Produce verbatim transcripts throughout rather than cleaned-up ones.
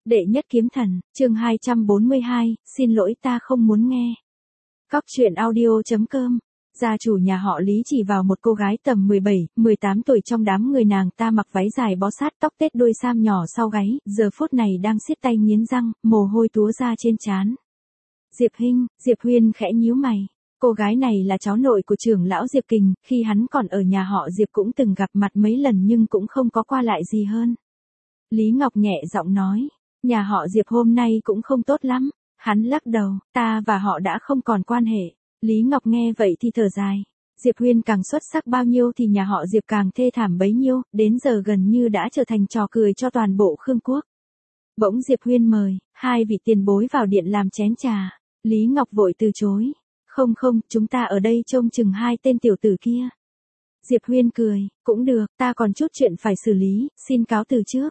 Đệ nhất kiếm thần, chương hai trăm bốn mươi hai, xin lỗi ta không muốn nghe. Cóc truyện audio.com. Gia chủ nhà họ Lý chỉ vào một cô gái tầm mười bảy, mười tám tuổi trong đám người, nàng ta mặc váy dài bó sát tóc tết, đuôi sam nhỏ sau gáy, giờ phút này đang siết tay nghiến răng, mồ hôi túa ra trên trán. Diệp Hinh, Diệp Huyên khẽ nhíu mày. Cô gái này là cháu nội của trưởng lão Diệp Kình, khi hắn còn ở nhà họ Diệp cũng từng gặp mặt mấy lần nhưng cũng không có qua lại gì hơn. Lý Ngọc nhẹ giọng nói, nhà họ Diệp hôm nay cũng không tốt lắm. Hắn lắc đầu, ta và họ đã không còn quan hệ. Lý Ngọc nghe vậy thì thở dài. Diệp Huyên càng xuất sắc bao nhiêu thì nhà họ Diệp càng thê thảm bấy nhiêu, đến giờ gần như đã trở thành trò cười cho toàn bộ Khương Quốc. Bỗng Diệp Huyên mời, hai vị tiền bối vào điện làm chén trà. Lý Ngọc vội từ chối. Không không, chúng ta ở đây trông chừng hai tên tiểu tử kia. Diệp Huyên cười, cũng được, ta còn chút chuyện phải xử lý, xin cáo từ trước.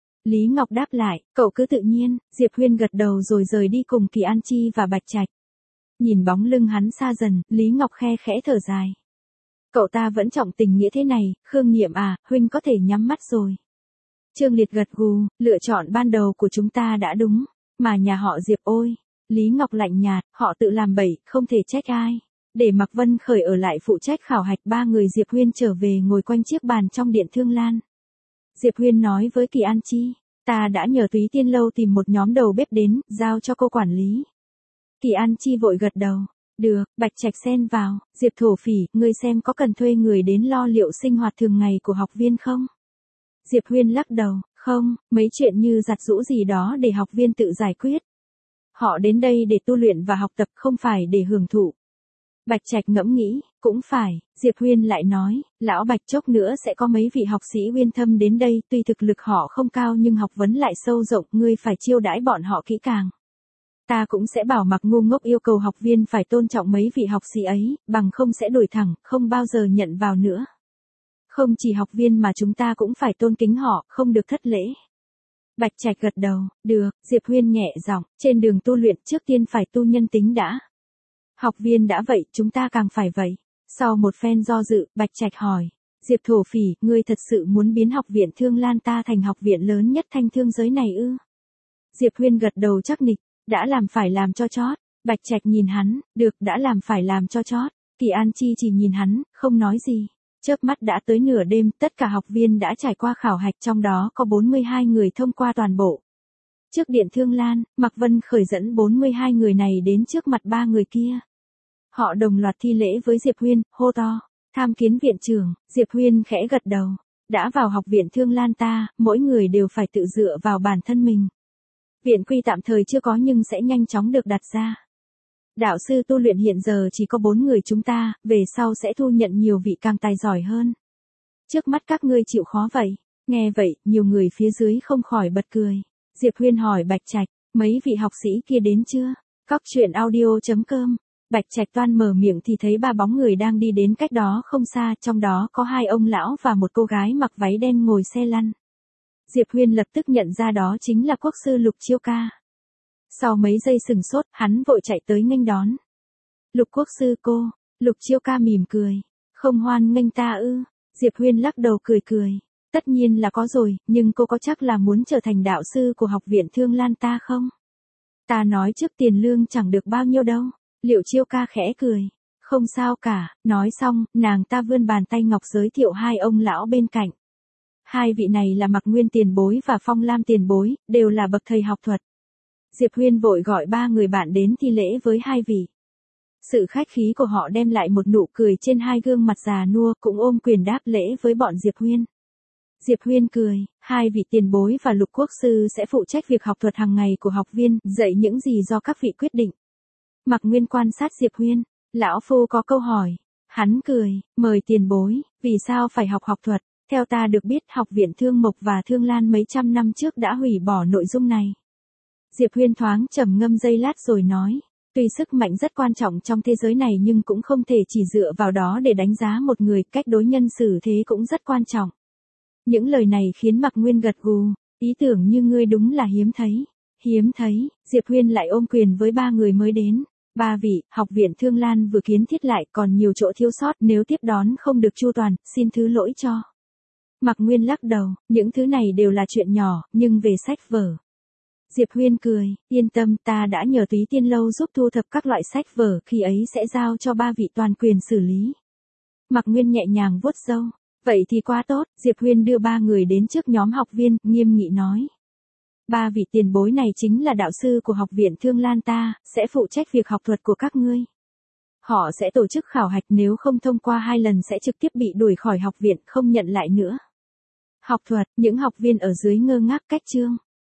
Lý Ngọc đáp lại, cậu cứ tự nhiên. Diệp Huyên gật đầu rồi rời đi cùng Kỳ An Chi và Bạch Trạch. Nhìn bóng lưng hắn xa dần, Lý Ngọc khe khẽ thở dài. Cậu ta vẫn trọng tình nghĩa thế này, Khương Nghiệm à, huynh có thể nhắm mắt rồi. Trương Liệt gật gù, lựa chọn ban đầu của chúng ta đã đúng, mà nhà họ Diệp ôi. Lý Ngọc lạnh nhạt, họ tự làm bậy, không thể trách ai. Để Mạc Vân Khởi ở lại phụ trách khảo hạch, ba người Diệp Huyên trở về ngồi quanh chiếc bàn trong điện Thương Lan. Diệp Huyên nói với Kỳ An Chi, ta đã nhờ Túy Tiên Lâu tìm một nhóm đầu bếp đến, giao cho cô quản lý. Kỳ An Chi vội gật đầu, được. Bạch Trạch xen vào, Diệp Thổ Phỉ, ngươi xem có cần thuê người đến lo liệu sinh hoạt thường ngày của học viên không? Diệp Huyên lắc đầu, không, mấy chuyện như giặt giũ gì đó để học viên tự giải quyết. Họ đến đây để tu luyện và học tập, không phải để hưởng thụ. Bạch Trạch ngẫm nghĩ, cũng phải. Diệp Huyên lại nói, lão Bạch chốc nữa sẽ có mấy vị học sĩ uyên thâm đến đây, tuy thực lực họ không cao nhưng học vấn lại sâu rộng, ngươi phải chiêu đãi bọn họ kỹ càng. Ta cũng sẽ bảo Mạc Ngu Ngốc yêu cầu học viên phải tôn trọng mấy vị học sĩ ấy, bằng không sẽ đuổi thẳng, không bao giờ nhận vào nữa. Không chỉ học viên mà chúng ta cũng phải tôn kính họ, không được thất lễ. Bạch Trạch gật đầu, được. Diệp Huyên nhẹ giọng, trên đường tu luyện trước tiên phải tu nhân tính đã. Học viên đã vậy, chúng ta càng phải vậy. Sau một phen do dự, Bạch Trạch hỏi, Diệp Thổ Phỉ, ngươi thật sự muốn biến học viện Thương Lan ta thành học viện lớn nhất thanh thương giới này ư? Diệp Huyên gật đầu chắc nịch, đã làm phải làm cho chót. Bạch Trạch nhìn hắn, được, đã làm phải làm cho chót. Kỳ An Chi chỉ nhìn hắn, không nói gì. Chớp mắt đã tới nửa đêm, tất cả học viên đã trải qua khảo hạch, trong đó có bốn mươi hai người thông qua toàn bộ. Trước điện Thương Lan, Mạc Vân Khởi dẫn bốn mươi hai người này đến trước mặt ba người kia. Họ đồng loạt thi lễ với Diệp Huyên, hô to, tham kiến viện trưởng. Diệp Huyên khẽ gật đầu, đã vào học viện Thương Lan ta, mỗi người đều phải tự dựa vào bản thân mình. Viện quy tạm thời chưa có nhưng sẽ nhanh chóng được đặt ra. Đạo sư tu luyện hiện giờ chỉ có bốn người chúng ta, về sau sẽ thu nhận nhiều vị càng tài giỏi hơn. Trước mắt các ngươi chịu khó vậy. Nghe vậy, nhiều người phía dưới không khỏi bật cười. Diệp Huyên hỏi Bạch Trạch, mấy vị học sĩ kia đến chưa? Cóc truyện audio.com. Bạch Trạch toan mở miệng thì thấy ba bóng người đang đi đến cách đó không xa, trong đó có hai ông lão và một cô gái mặc váy đen ngồi xe lăn. Diệp Huyên lập tức nhận ra đó chính là quốc sư Lục Chiêu Ca. Sau mấy giây sừng sốt, hắn vội chạy tới nghênh đón. Lục quốc sư cô. Lục Chiêu Ca mỉm cười. Không hoan nghênh ta ư? Diệp Huyên lắc đầu cười cười. Tất nhiên là có rồi, nhưng cô có chắc là muốn trở thành đạo sư của học viện Thương Lan ta không? Ta nói trước tiền lương chẳng được bao nhiêu đâu. Liệu Chiêu Ca khẽ cười. Không sao cả. Nói xong, nàng ta vươn bàn tay ngọc giới thiệu hai ông lão bên cạnh. Hai vị này là Mạc Nguyên tiền bối và Phong Lam tiền bối, đều là bậc thầy học thuật. Diệp Huyên vội gọi ba người bạn đến thi lễ với hai vị. Sự khách khí của họ đem lại một nụ cười trên hai gương mặt già nua, cũng ôm quyền đáp lễ với bọn Diệp Huyên. Diệp Huyên cười, hai vị tiền bối và Lục quốc sư sẽ phụ trách việc học thuật hàng ngày của học viên, dạy những gì do các vị quyết định. Mạc Nguyên quan sát Diệp Huyên, lão phu có câu hỏi. Hắn cười, mời tiền bối, vì sao phải học học thuật? Theo ta được biết, học viện Thương Mộc và Thương Lan mấy trăm năm trước đã hủy bỏ nội dung này. Diệp Huyên thoáng trầm ngâm giây lát rồi nói, tuy sức mạnh rất quan trọng trong thế giới này nhưng cũng không thể chỉ dựa vào đó để đánh giá một người, cách đối nhân xử thế cũng rất quan trọng. Những lời này khiến Mạc Nguyên gật gù, ý tưởng như ngươi đúng là hiếm thấy. Hiếm thấy. Diệp Huyên lại ôm quyền với ba người mới đến. Ba vị, học viện Thương Lan vừa kiến thiết lại, còn nhiều chỗ thiếu sót, nếu tiếp đón không được chu toàn, xin thứ lỗi cho. Mạc Nguyên lắc đầu, những thứ này đều là chuyện nhỏ, nhưng về sách vở. Diệp Huyên cười, yên tâm, ta đã nhờ Túy Tiên Lâu giúp thu thập các loại sách vở, khi ấy sẽ giao cho ba vị toàn quyền xử lý. Mạc Nguyên nhẹ nhàng vuốt râu, vậy thì quá tốt. Diệp Huyên đưa ba người đến trước nhóm học viên, nghiêm nghị nói. Ba vị tiền bối này chính là đạo sư của học viện Thương Lan ta, sẽ phụ trách việc học thuật của các ngươi. Họ sẽ tổ chức khảo hạch, nếu không thông qua hai lần sẽ trực tiếp bị đuổi khỏi học viện, không nhận lại nữa. Học thuật, những học viên ở dưới ngơ ngác cách chương.